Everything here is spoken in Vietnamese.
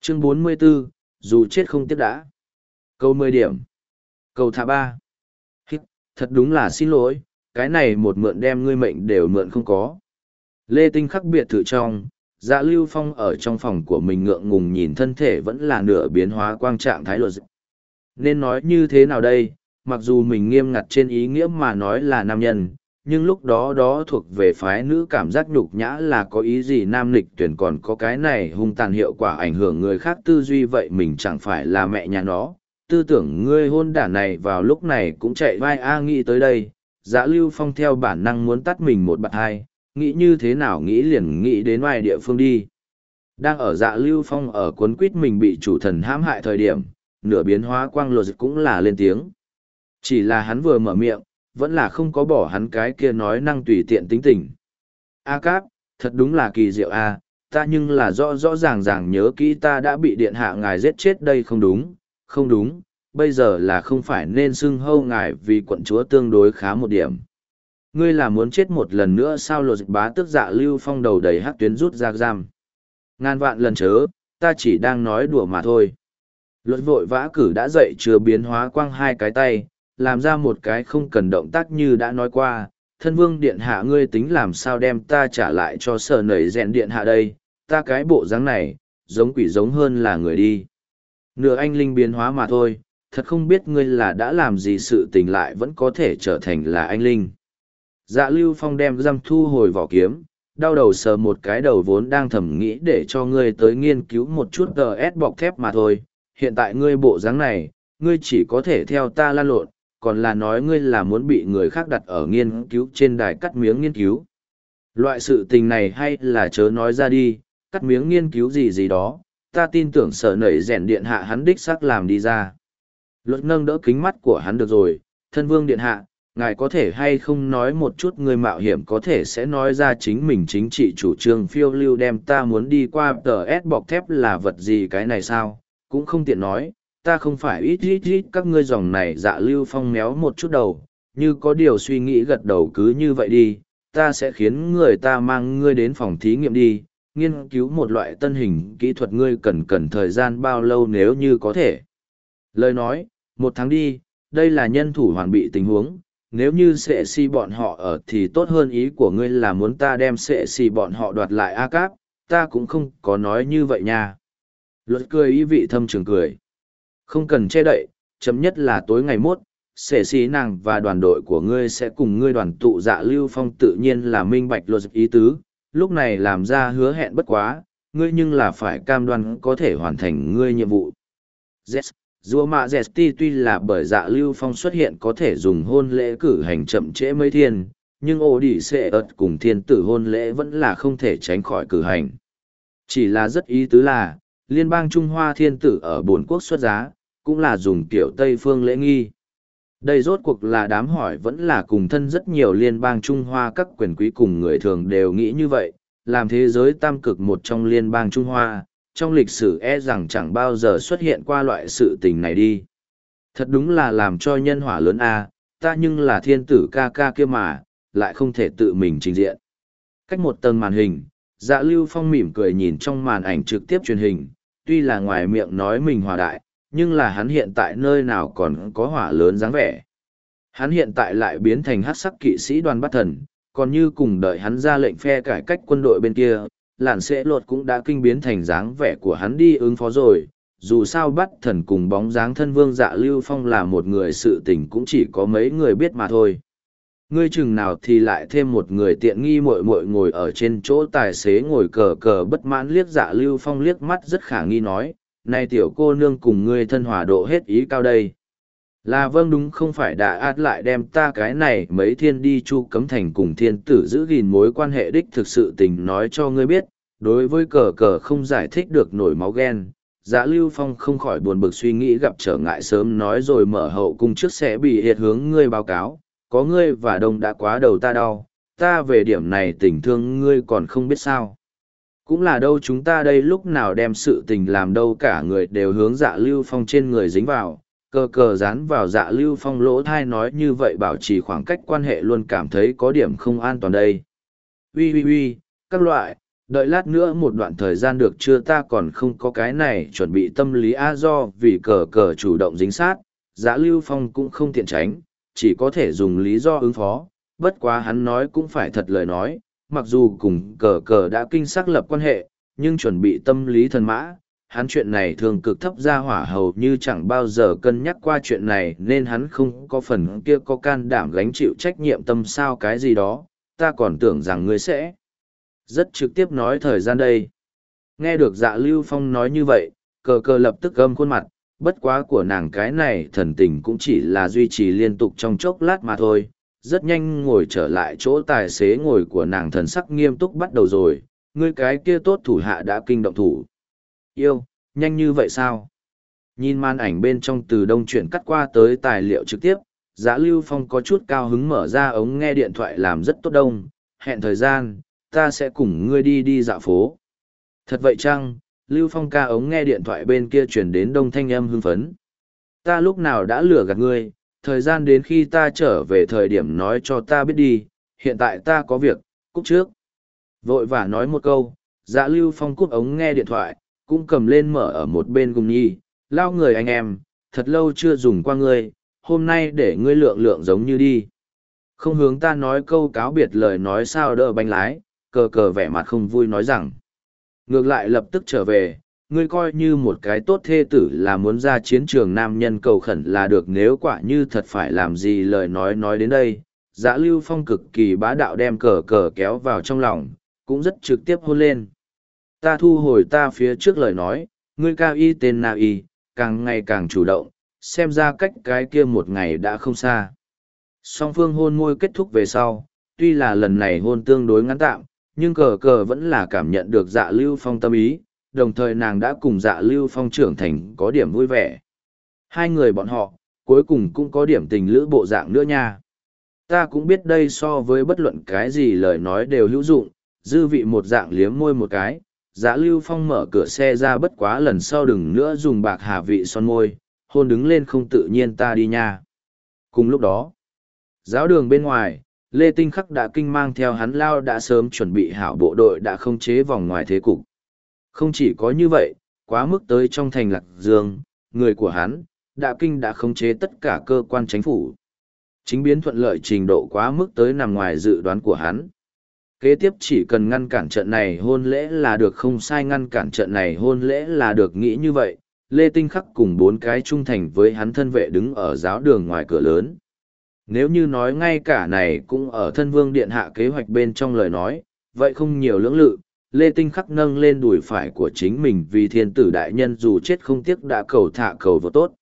Chương 44, dù chết không tiếc đã. Câu 10 điểm. Câu thả 3. Hít, thật đúng là xin lỗi, cái này một mượn đem ngươi mệnh đều mượn không có. Lê Tinh khắc biệt thự trong, Dạ Lưu Phong ở trong phòng của mình ngượng ngùng nhìn thân thể vẫn là nửa biến hóa quang trạng thái luật. Nên nói như thế nào đây, mặc dù mình nghiêm ngặt trên ý nghĩa mà nói là nam nhân, nhưng lúc đó đó thuộc về phái nữ cảm giác nhục nhã là có ý gì nam nghịch tuyển còn có cái này hung tàn hiệu quả ảnh hưởng người khác tư duy vậy mình chẳng phải là mẹ nhà nó. Tư tưởng ngươi hôn đản này vào lúc này cũng chạy vai nghĩ tới đây, Dạ Lưu Phong theo bản năng muốn tắt mình một bạt hai, nghĩ như thế nào nghĩ liền nghĩ đến ngoài địa phương đi. Đang ở Dạ Lưu Phong ở cuốn quýt mình bị chủ thần hãm hại thời điểm, nửa biến hóa quang lột cũng là lên tiếng. Chỉ là hắn vừa mở miệng, vẫn là không có bỏ hắn cái kia nói năng tùy tiện tính tình. A Cáp, thật đúng là kỳ diệu a, ta nhưng là rõ rõ ràng ràng nhớ kỹ ta đã bị điện hạ ngài giết chết đây không đúng, không đúng, bây giờ là không phải nên xưng hâu ngài vì quận chúa tương đối khá một điểm. Ngươi là muốn chết một lần nữa sao lột bá tức Dạ Lưu Phong đầu đầy hắc tuyến rút ra giam. Ngàn vạn lần chớ, ta chỉ đang nói đùa mà thôi. Luật vội vã cử đã dậy chưa biến hóa quang hai cái tay, làm ra một cái không cần động tác như đã nói qua, thân vương điện hạ ngươi tính làm sao đem ta trả lại cho sở nảy rèn điện hạ đây, ta cái bộ dáng này, giống quỷ giống hơn là người đi. Nửa anh linh biến hóa mà thôi, thật không biết ngươi là đã làm gì sự tình lại vẫn có thể trở thành là anh linh. Dạ Lưu Phong đem giam thu hồi vỏ kiếm, đau đầu sờ một cái đầu vốn đang thầm nghĩ để cho ngươi tới nghiên cứu một chút DS bọc thép mà thôi, hiện tại ngươi bộ dáng này, ngươi chỉ có thể theo ta lan lộn, còn là nói ngươi là muốn bị người khác đặt ở nghiên cứu trên đài cắt miếng nghiên cứu. Loại sự tình này hay là chớ nói ra đi, cắt miếng nghiên cứu gì gì đó, ta tin tưởng sở nảy rèn điện hạ hắn đích xác làm đi ra. Luật nâng đỡ kính mắt của hắn được rồi, thân vương điện hạ, ngài có thể hay không nói một chút người mạo hiểm có thể sẽ nói ra chính mình chính trị chủ trương phiêu lưu đem ta muốn đi qua tờ S bọc thép là vật gì cái này sao, cũng không tiện nói, ta không phải ít các ngươi dòng này. Dạ Lưu Phong méo một chút đầu, như có điều suy nghĩ gật đầu cứ như vậy đi, ta sẽ khiến người ta mang ngươi đến phòng thí nghiệm đi, nghiên cứu một loại tân hình kỹ thuật ngươi cần thời gian bao lâu nếu như có thể. Lời nói, 1 tháng đi, đây là nhân thủ hoàn bị tình huống, nếu như sệ si bọn họ ở thì tốt hơn ý của ngươi là muốn ta đem sệ si bọn họ đoạt lại A Cáp, ta cũng không có nói như vậy nha. Luật cười ý vị thâm trường cười. Không cần che đậy, chấm nhất là tối ngày mốt, sệ si nàng và đoàn đội của ngươi sẽ cùng ngươi đoàn tụ. Dạ Lưu Phong tự nhiên là minh bạch luật ý tứ, lúc này làm ra hứa hẹn bất quá, ngươi nhưng là phải cam đoan có thể hoàn thành ngươi nhiệm vụ. Yes. Dùa mạ Zesti tuy là bởi Dạ Lưu Phong xuất hiện có thể dùng hôn lễ cử hành chậm trễ mấy thiên, nhưng ổ đỉ xệ ợt cùng thiên tử hôn lễ vẫn là không thể tránh khỏi cử hành. Chỉ là rất ý tứ là, liên bang Trung Hoa thiên tử ở bốn quốc xuất giá, cũng là dùng kiểu Tây phương lễ nghi. Đây rốt cuộc là đám hỏi vẫn là cùng thân rất nhiều liên bang Trung Hoa các quyền quý cùng người thường đều nghĩ như vậy, làm thế giới tam cực một trong liên bang Trung Hoa. Trong lịch sử rằng chẳng bao giờ xuất hiện qua loại sự tình này đi. Thật đúng là làm cho nhân hỏa lớn ta nhưng là thiên tử ca ca kia mà, lại không thể tự mình trình diện. Cách một tầng màn hình, Dạ Lưu Phong mỉm cười nhìn trong màn ảnh trực tiếp truyền hình, tuy là ngoài miệng nói mình hòa đại, nhưng là hắn hiện tại nơi nào còn có hỏa lớn dáng vẻ. Hắn hiện tại lại biến thành hắc sắc kỵ sĩ đoàn bắt thần, còn như cùng đợi hắn ra lệnh phe cải cách quân đội bên kia, làn sẽ lột cũng đã kinh biến thành dáng vẻ của hắn đi ứng phó rồi. Dù sao bắt thần cùng bóng dáng thân vương Dạ Lưu Phong là một người sự tình cũng chỉ có mấy người biết mà thôi. Ngươi chừng nào thì lại thêm một người tiện nghi muội muội ngồi ở trên chỗ tài xế ngồi cờ cờ bất mãn liếc Dạ Lưu Phong liếc mắt rất khả nghi nói, này tiểu cô nương cùng ngươi thân hòa độ hết ý cao đây. Là vâng đúng không phải đã át lại đem ta cái này mấy thiên đi chu cấm thành cùng thiên tử giữ gìn mối quan hệ đích thực sự tình nói cho ngươi biết, đối với cờ cờ không giải thích được nổi máu ghen. Dạ Lưu Phong không khỏi buồn bực suy nghĩ gặp trở ngại sớm nói rồi mở hậu cung trước sẽ bị hiệt hướng ngươi báo cáo, có ngươi và đông đã quá đầu ta đau, ta về điểm này tình thương ngươi còn không biết sao. Cũng là đâu chúng ta đây lúc nào đem sự tình làm đâu cả người đều hướng Dạ Lưu Phong trên người dính vào, cờ cờ dán vào Dạ Lưu Phong lỗ thai nói như vậy bảo trì khoảng cách quan hệ luôn cảm thấy có điểm không an toàn đây. Ui, các loại, Đợi lát nữa một đoạn thời gian được chưa, ta còn không có cái này chuẩn bị tâm lý do vì cờ cờ chủ động dính sát, Dã Lưu Phong cũng không tiện tránh, chỉ có thể dùng lý do ứng phó, bất quá hắn nói cũng phải thật lời nói, mặc dù cùng cờ cờ đã kinh xác lập quan hệ, nhưng chuẩn bị tâm lý thần mã, hắn chuyện này thường cực thấp ra hỏa hầu như chẳng bao giờ cân nhắc qua chuyện này, nên hắn không có phần kia có can đảm gánh chịu trách nhiệm tâm sao cái gì đó, ta còn tưởng rằng ngươi sẽ rất trực tiếp nói thời gian đây. Nghe được Dạ Lưu Phong nói như vậy, cờ cờ lập tức gâm khuôn mặt, bất quá của nàng cái này thần tình cũng chỉ là duy trì liên tục trong chốc lát mà thôi, rất nhanh ngồi trở lại chỗ tài xế ngồi của nàng, thần sắc nghiêm túc bắt đầu rồi, ngươi cái kia tốt thủ hạ đã kinh động thủ. Yêu, nhanh như vậy sao? Nhìn màn ảnh bên trong từ đông chuyển cắt qua tới tài liệu trực tiếp, Dã Lưu Phong có chút cao hứng mở ra ống nghe điện thoại làm rất tốt đông, hẹn thời gian, ta sẽ cùng ngươi đi dạo phố. Thật vậy chăng? Lưu Phong ca ống nghe điện thoại bên kia chuyển đến đông thanh âm hưng phấn. Ta lúc nào đã lừa gạt ngươi, thời gian đến khi ta trở về thời điểm nói cho ta biết đi, hiện tại ta có việc, cúp trước. Vội vã nói một câu, Dã Lưu Phong cúp ống nghe điện thoại, cũng cầm lên mở ở một bên cùng nhi, lao người anh em, thật lâu chưa dùng qua ngươi, hôm nay để ngươi lượng lượng giống như đi. Không hướng ta nói câu cáo biệt lời nói sao đỡ bánh lái, cờ cờ vẻ mặt không vui nói rằng. Ngược lại lập tức trở về, ngươi coi như một cái tốt thê tử là muốn ra chiến trường nam nhân cầu khẩn là được, nếu quả như thật phải làm gì lời nói đến đây. Dã Lưu Phong cực kỳ bá đạo đem cờ cờ kéo vào trong lòng, cũng rất trực tiếp hôn lên. Ta thu hồi ta phía trước lời nói, ngươi cao y tên nào y, càng ngày càng chủ động, xem ra cách cái kia một ngày đã không xa. Song phương hôn môi kết thúc về sau, tuy là lần này hôn tương đối ngắn tạm, nhưng cờ cờ vẫn là cảm nhận được Dạ Lưu Phong tâm ý, đồng thời nàng đã cùng Dạ Lưu Phong trưởng thành có điểm vui vẻ. Hai người bọn họ, cuối cùng cũng có điểm tình lữ bộ dạng nữa nha. Ta cũng biết đây so với bất luận cái gì lời nói đều hữu dụng, dư vị một dạng liếm môi một cái, Dạ Lưu Phong mở cửa xe ra, bất quá lần sau đừng nữa dùng bạc hà vị son môi, hôn đứng lên không tự nhiên ta đi nha. Cùng lúc đó, giáo đường bên ngoài, Lê Tinh Khắc đã kinh mang theo hắn lao đã sớm chuẩn bị hảo bộ đội đã không chế vòng ngoài thế cục. Không chỉ có như vậy, quá mức tới trong thành Lạc Dương, người của hắn, đã kinh đã khống chế tất cả cơ quan chính phủ. Chính biến thuận lợi trình độ quá mức tới nằm ngoài dự đoán của hắn. Kế tiếp chỉ cần ngăn cản trận này hôn lễ là được, không sai, ngăn cản trận này hôn lễ là được. Nghĩ như vậy, Lê Tinh Khắc cùng 4 cái trung thành với hắn thân vệ đứng ở giáo đường ngoài cửa lớn. Nếu như nói ngay cả này cũng ở thân vương điện hạ kế hoạch bên trong lời nói, vậy không nhiều lưỡng lự, Lê Tinh Khắc nâng lên đùi phải của chính mình vì thiên tử đại nhân dù chết không tiếc đã cầu thả cầu vô tốt.